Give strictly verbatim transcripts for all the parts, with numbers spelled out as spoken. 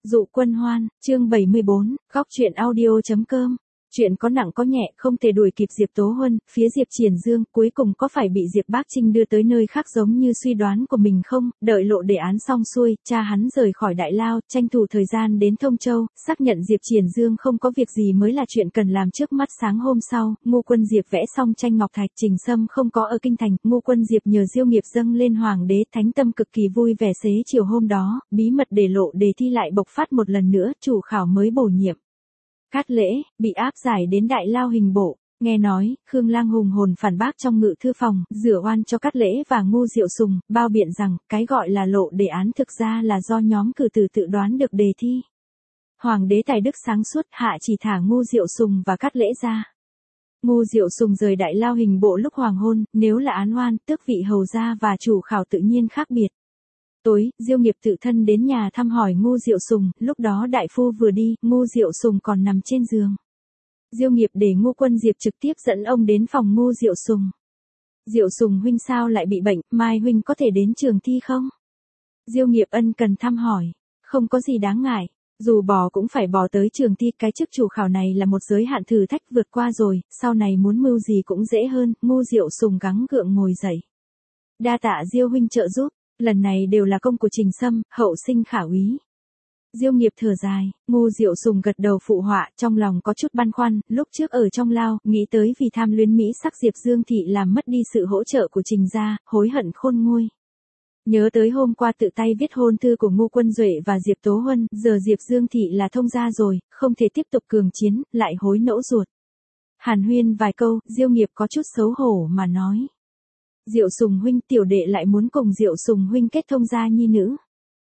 Dụ Quân Hoan, chương bảy mươi bốn, góc truyện audio.com. Chuyện có nặng có nhẹ, không thể đuổi kịp Diệp Tố Huân, phía Diệp Triển Dương, cuối cùng có phải bị Diệp Bác Trinh đưa tới nơi khác giống như suy đoán của mình không? Đợi lộ đề án xong xuôi, cha hắn rời khỏi Đại Lao, tranh thủ thời gian đến Thông Châu, xác nhận Diệp Triển Dương không có việc gì mới là chuyện cần làm trước mắt. Sáng hôm sau, Ngô Quân Diệp vẽ xong tranh ngọc thạch, Trình Sâm không có ở kinh thành, Ngô Quân Diệp nhờ Diêu Nghiệp dâng lên Hoàng đế, Thánh Tâm cực kỳ vui vẻ. Xế chiều hôm đó, bí mật để lộ đề thi lại bộc phát một lần nữa, chủ khảo mới bổ nhiệm. Cát Lễ, bị áp giải đến Đại Lao hình bộ. Nghe nói, Khương Lang hùng hồn phản bác trong ngự thư phòng, rửa oan cho Cát Lễ và Ngô Diệu Sùng, bao biện rằng, cái gọi là lộ đề án thực ra là do nhóm cử tử tự đoán được đề thi. Hoàng đế tài đức sáng suốt, hạ chỉ thả Ngô Diệu Sùng và Cát Lễ ra. Ngô Diệu Sùng rời Đại Lao hình bộ lúc hoàng hôn, nếu là án oan, tước vị hầu gia và chủ khảo tự nhiên khác biệt. Tối, Diêu Nghiệp tự thân đến nhà thăm hỏi Ngô Diệu Sùng, lúc đó đại phu vừa đi, Ngô Diệu Sùng còn nằm trên giường. Diêu Nghiệp để Ngô Quân Diệp trực tiếp dẫn ông đến phòng Ngô Diệu Sùng. Diệu Sùng huynh sao lại bị bệnh, mai huynh có thể đến trường thi không? Diêu Nghiệp ân cần thăm hỏi, không có gì đáng ngại, dù bò cũng phải bò tới trường thi, cái chức chủ khảo này là một giới hạn thử thách vượt qua rồi, sau này muốn mưu gì cũng dễ hơn. Ngô Diệu Sùng gắng gượng ngồi dậy. Đa tạ Diêu huynh trợ giúp. Lần này đều là công của Trình Sâm, hậu sinh khả úy. Diêu Nghiệp thở dài, Ngô Diệu Sùng gật đầu phụ họa, trong lòng có chút băn khoăn, lúc trước ở trong lao, nghĩ tới vì tham luyến mỹ sắc Diệp Dương Thị làm mất đi sự hỗ trợ của Trình gia, hối hận khôn nguôi. Nhớ tới hôm qua tự tay viết hôn thư của Ngô Quân Duệ và Diệp Tố Huân, giờ Diệp Dương Thị là thông gia rồi, không thể tiếp tục cường chiến, lại hối nẫu ruột. Hàn huyên vài câu, Diêu Nghiệp có chút xấu hổ mà nói. Diệu Sùng huynh, tiểu đệ lại muốn cùng Diệu Sùng huynh kết thông gia nhi nữ.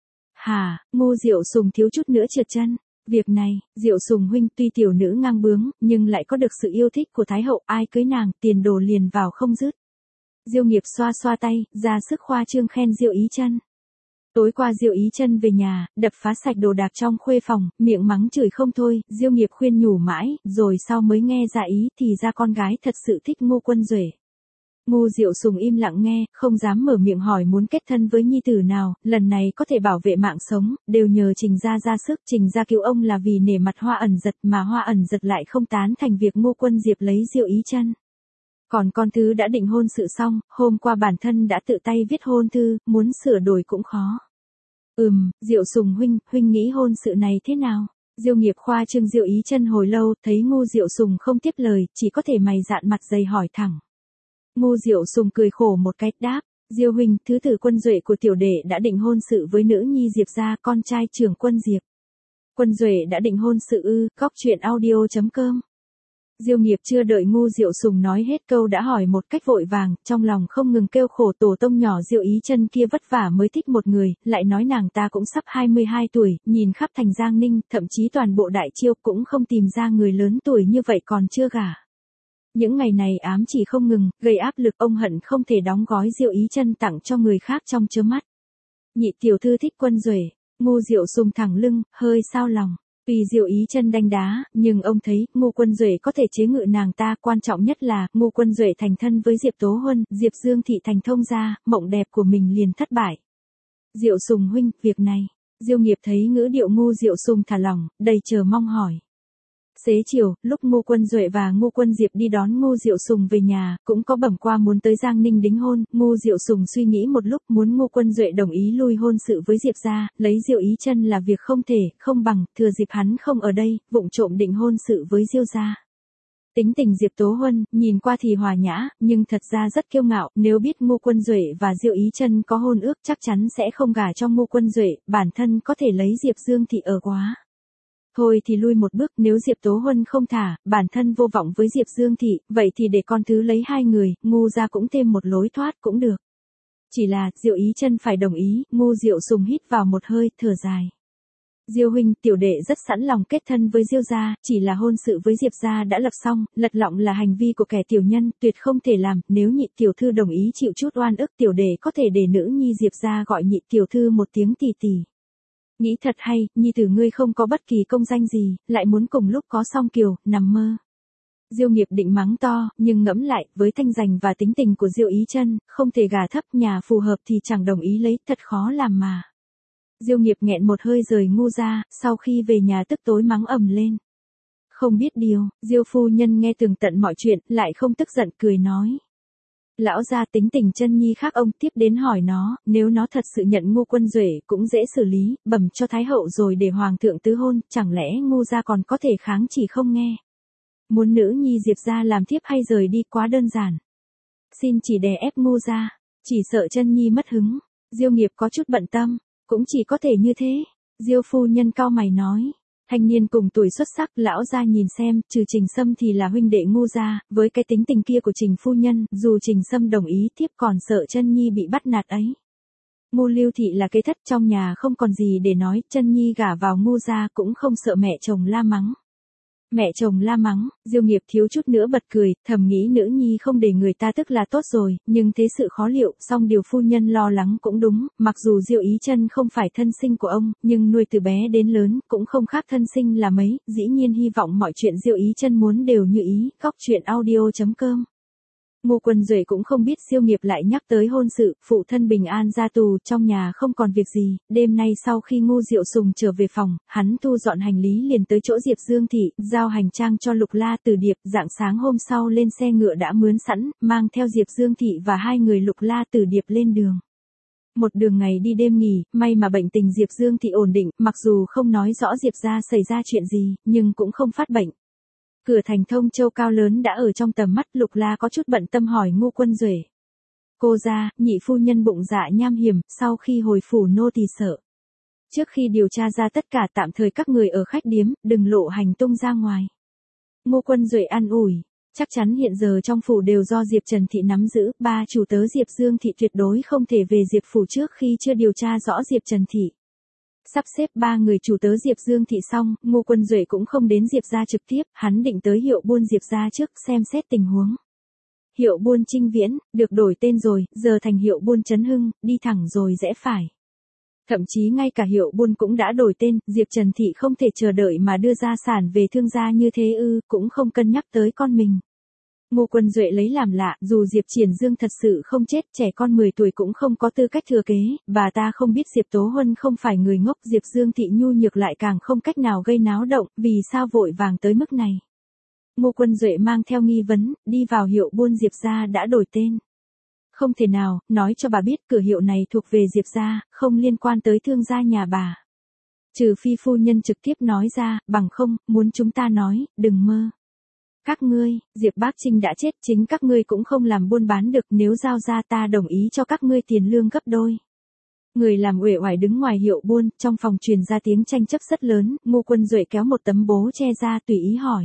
Hà, Ngô Diệu Sùng thiếu chút nữa trượt chân. Việc này, Diệu Sùng huynh tuy tiểu nữ ngang bướng, nhưng lại có được sự yêu thích của Thái hậu, ai cưới nàng, tiền đồ liền vào không dứt. Diêu Nghiệp xoa xoa tay, ra sức khoa trương khen Diệu Ý Chân. Tối qua Diệu Ý Chân về nhà, đập phá sạch đồ đạc trong khuê phòng, miệng mắng chửi không thôi, Diêu Nghiệp khuyên nhủ mãi, rồi sau mới nghe ra ý, thì ra con gái thật sự thích Ngô Quân Duệ. Ngô Diệu Sùng im lặng nghe, không dám mở miệng hỏi muốn kết thân với nhi tử nào, lần này có thể bảo vệ mạng sống, đều nhờ Trình gia ra sức. Trình gia cứu ông là vì nể mặt Hoa Ẩn Dật, mà Hoa Ẩn Dật lại không tán thành việc Ngô Quân Diệp lấy Diệu Ý Chân. Còn con thứ đã định hôn sự xong, hôm qua bản thân đã tự tay viết hôn thư, muốn sửa đổi cũng khó. Ừm, Diệu Sùng huynh, huynh nghĩ hôn sự này thế nào? Diêu Nghiệp khoa trương Diệu Ý Chân hồi lâu, thấy Ngô Diệu Sùng không tiếp lời, chỉ có thể mày dạn mặt dày hỏi thẳng. Ngô Diệu Sùng cười khổ một cái, đáp, Diêu huynh, thứ tử Quân Duệ của tiểu đệ đã định hôn sự với nữ nhi Diệp gia, con trai trưởng Quân Diệp. Quân Duệ đã định hôn sự ư? Góc truyện audio.com. Diêu Nghiệp chưa đợi Ngô Diệu Sùng nói hết câu đã hỏi một cách vội vàng, trong lòng không ngừng kêu khổ, tổ tông nhỏ Diệu Ý Chân kia vất vả mới thích một người, lại nói nàng ta cũng sắp hai mươi hai tuổi, nhìn khắp thành Giang Ninh, thậm chí toàn bộ Đại Chiêu cũng không tìm ra người lớn tuổi như vậy còn chưa gả. Những ngày này ám chỉ không ngừng, gây áp lực, ông hận không thể đóng gói Diệu Ý Chân tặng cho người khác trong chớp mắt. Nhị tiểu thư thích Quân Duệ. Ngô Diệu Sùng thẳng lưng, hơi xao lòng. Vì Diệu Ý Chân đánh đá, nhưng ông thấy, Ngô Quân Duệ có thể chế ngự nàng ta, quan trọng nhất là, Ngô Quân Duệ thành thân với Diệp Tố Huân, Diệp Dương Thị thành thông gia, mộng đẹp của mình liền thất bại. Diệu Sùng huynh, việc này, Diêu Nghiệp thấy ngữ điệu Ngô Diệu Sùng thả lỏng, đầy chờ mong hỏi. Xế chiều, lúc Ngô Quân Duệ và Ngô Quân Diệp đi đón Ngô Diệu Sùng về nhà, cũng có bẩm qua muốn tới Giang Ninh đính hôn. Ngô Diệu Sùng suy nghĩ một lúc, muốn Ngô Quân Duệ đồng ý lui hôn sự với Diệp gia, lấy Diệu Ý Chân là việc không thể, không bằng, thừa dịp hắn không ở đây, vụng trộm định hôn sự với Diêu gia. Tính tình Diệp Tố Huân, nhìn qua thì hòa nhã, nhưng thật ra rất kiêu ngạo, nếu biết Ngô Quân Duệ và Diệu Ý Chân có hôn ước chắc chắn sẽ không gả cho Ngô Quân Duệ, bản thân có thể lấy Diệp Dương Thị ở quá. Thôi thì lui một bước, nếu Diệp Tố Huân không thả, bản thân vô vọng với Diệp Dương Thị, vậy thì để con thứ lấy hai người, Ngô gia cũng thêm một lối thoát cũng được. Chỉ là, Diệu Ý Chân phải đồng ý, Ngô Diệu Sùng hít vào một hơi, thở dài. Diêu huynh, tiểu đệ rất sẵn lòng kết thân với Diêu gia, chỉ là hôn sự với Diệp gia đã lập xong, lật lọng là hành vi của kẻ tiểu nhân, tuyệt không thể làm, nếu nhị tiểu thư đồng ý chịu chút oan ức, tiểu đệ có thể để nữ nhi Diệp gia gọi nhị tiểu thư một tiếng tỷ tỷ. Nghĩ thật hay, nhi tử ngươi không có bất kỳ công danh gì, lại muốn cùng lúc có song kiều, nằm mơ. Diêu Nghiệp định mắng to, nhưng ngẫm lại, với thanh danh và tính tình của Diệu Ý Chân, không thể gả thấp, nhà phù hợp thì chẳng đồng ý lấy, thật khó làm mà. Diêu Nghiệp nghẹn một hơi rời ngu ra, sau khi về nhà tức tối mắng ầm lên. Không biết điều, Diêu phu nhân nghe tường tận mọi chuyện, lại không tức giận cười nói. Lão gia tính tình chân nhi khác ông, tiếp đến hỏi nó, nếu nó thật sự nhận Ngô Quân Duệ cũng dễ xử lý, bẩm cho Thái hậu rồi để hoàng thượng tứ hôn, chẳng lẽ Ngô gia còn có thể kháng chỉ không nghe. Muốn nữ nhi Diệp gia làm thiếp hay rời đi quá đơn giản. Xin chỉ đè ép Ngô gia, chỉ sợ chân nhi mất hứng. Diêu Nghiệp có chút bận tâm, cũng chỉ có thể như thế. Diêu phu nhân cau mày nói. Thanh niên cùng tuổi xuất sắc, lão gia nhìn xem, trừ Trình Sâm thì là huynh đệ Ngô gia, với cái tính tình kia của Trình phu nhân, dù Trình Sâm đồng ý thiếp còn sợ chân nhi bị bắt nạt ấy. Ngô Lưu Thị là kế thất trong nhà không còn gì để nói, chân nhi gả vào Ngô gia cũng không sợ mẹ chồng la mắng. Mẹ chồng la mắng, Diêu Nghiệp thiếu chút nữa bật cười, thầm nghĩ nữ nhi không để người ta tức là tốt rồi, nhưng thế sự khó liệu, song điều phu nhân lo lắng cũng đúng, mặc dù Diêu Ý Chân không phải thân sinh của ông, nhưng nuôi từ bé đến lớn, cũng không khác thân sinh là mấy, dĩ nhiên hy vọng mọi chuyện Diêu Ý Chân muốn đều như ý, góc truyện audio chấm com. Ngô Quân Duệ cũng không biết Diêu Nghiệp lại nhắc tới hôn sự, phụ thân bình an ra tù, trong nhà không còn việc gì, đêm nay sau khi Ngô Diệu Sùng trở về phòng, hắn thu dọn hành lý liền tới chỗ Diệp Dương Thị, giao hành trang cho Lục La Tử Điệp, rạng sáng hôm sau lên xe ngựa đã mướn sẵn, mang theo Diệp Dương Thị và hai người Lục La Tử Điệp lên đường. Một đường ngày đi đêm nghỉ, may mà bệnh tình Diệp Dương Thị ổn định, mặc dù không nói rõ Diệp gia xảy ra chuyện gì, nhưng cũng không phát bệnh. Cửa thành Thông Châu cao lớn đã ở trong tầm mắt, Lục La có chút bận tâm hỏi Ngô Quân Duệ. Cô gia, nhị phu nhân bụng dạ nham hiểm, sau khi hồi phủ nô tỳ sợ. Trước khi điều tra ra tất cả tạm thời các người ở khách điếm, đừng lộ hành tung ra ngoài. Ngô Quân Duệ an ủi, chắc chắn hiện giờ trong phủ đều do Diệp Trần Thị nắm giữ, ba chủ tớ Diệp Dương Thị tuyệt đối không thể về Diệp phủ trước khi chưa điều tra rõ Diệp Trần Thị. Sắp xếp ba người chủ tớ Diệp Dương Thị xong, Ngô Quân Duệ cũng không đến Diệp gia trực tiếp, hắn định tới hiệu buôn Diệp gia trước xem xét tình huống. Hiệu buôn Trinh Viễn, được đổi tên rồi, giờ thành hiệu buôn Trấn Hưng, đi thẳng rồi rẽ phải. Thậm chí ngay cả hiệu buôn cũng đã đổi tên, Diệp Trần Thị không thể chờ đợi mà đưa gia sản về thương gia như thế ư, cũng không cân nhắc tới con mình. Ngô Quân Duệ lấy làm lạ, dù Diệp Triển Dương thật sự không chết, trẻ con mười tuổi cũng không có tư cách thừa kế, bà ta không biết Diệp Tố Huân không phải người ngốc, Diệp Dương Thị nhu nhược lại càng không cách nào gây náo động, vì sao vội vàng tới mức này. Ngô Quân Duệ mang theo nghi vấn, đi vào hiệu buôn Diệp gia đã đổi tên. Không thể nào, nói cho bà biết cửa hiệu này thuộc về Diệp gia, không liên quan tới thương gia nhà bà. Trừ phi phu nhân trực tiếp nói ra, bằng không, muốn chúng ta nói, đừng mơ. Các ngươi, Diệp Bác Trinh đã chết, chính các ngươi cũng không làm buôn bán được, nếu giao ra ta đồng ý cho các ngươi tiền lương gấp đôi. Người làm uể oải đứng ngoài hiệu buôn, trong phòng truyền ra tiếng tranh chấp rất lớn, Ngô Quân Duệ kéo một tấm bố che ra tùy ý hỏi.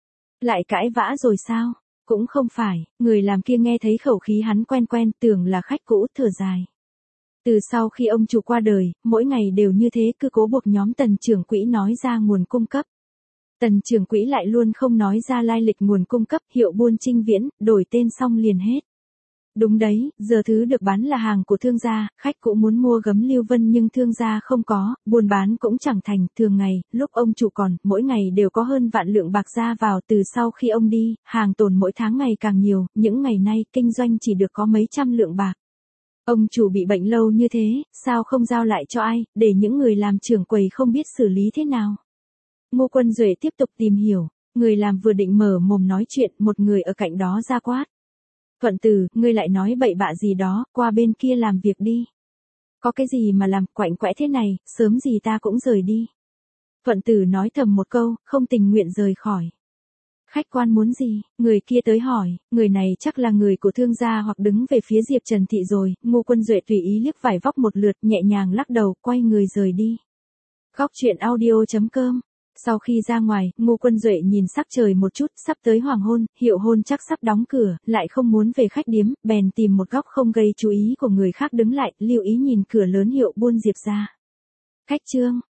Lại cãi vã rồi sao? Cũng không phải, người làm kia nghe thấy khẩu khí hắn quen quen, tưởng là khách cũ, thở dài. Từ sau khi ông chủ qua đời, mỗi ngày đều như thế, cứ cố buộc nhóm Tần trưởng quỹ nói ra nguồn cung cấp. Tần trưởng quỹ lại luôn không nói ra lai lịch nguồn cung cấp, hiệu buôn Trinh Viễn, đổi tên xong liền hết. Đúng đấy, giờ thứ được bán là hàng của thương gia, khách cũng muốn mua gấm Lưu Vân nhưng thương gia không có, buôn bán cũng chẳng thành, thường ngày, lúc ông chủ còn, mỗi ngày đều có hơn vạn lượng bạc ra vào, từ sau khi ông đi, hàng tồn mỗi tháng ngày càng nhiều, những ngày nay kinh doanh chỉ được có mấy trăm lượng bạc. Ông chủ bị bệnh lâu như thế, sao không giao lại cho ai, để những người làm trưởng quầy không biết xử lý thế nào. Ngô Quân Duệ tiếp tục tìm hiểu, người làm vừa định mở mồm nói chuyện, một người ở cạnh đó ra quát. Thuận Tử, ngươi lại nói bậy bạ gì đó, qua bên kia làm việc đi. Có cái gì mà làm quạnh quẽ thế này, sớm gì ta cũng rời đi. Thuận Tử nói thầm một câu, không tình nguyện rời khỏi. Khách quan muốn gì? Người kia tới hỏi, người này chắc là người của thương gia hoặc đứng về phía Diệp Trần Thị rồi, Ngô Quân Duệ tùy ý liếc vải vóc một lượt, nhẹ nhàng lắc đầu, quay người rời đi. Góc truyện audio chấm com. Sau khi ra ngoài, Ngô Quân Duệ nhìn sắc trời một chút, sắp tới hoàng hôn, hiệu hôn chắc sắp đóng cửa, lại không muốn về khách điếm, bèn tìm một góc không gây chú ý của người khác đứng lại, lưu ý nhìn cửa lớn hiệu buôn Diệp gia. Khách trương,